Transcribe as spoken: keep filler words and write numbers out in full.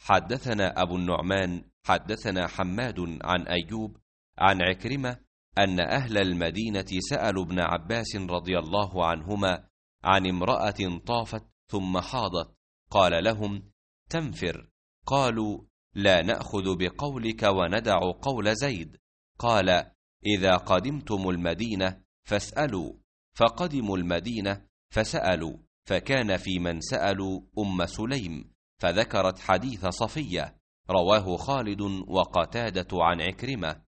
حدثنا أبو النعمان حدثنا حماد عن أيوب عن عكرمة أن أهل المدينة سألوا ابن عباس رضي الله عنهما عن امرأة طافت ثم حاضت، قال لهم: تنفر. قالوا: لا نأخذ بقولك وندع قول زيد. قال: إذا قدمتم المدينة فاسألوا. فقدموا المدينة فسألوا، فكان في من سألوا أم سليم، فذكرت حديث صفية. رواه خالد وقتادة عن عكرمة.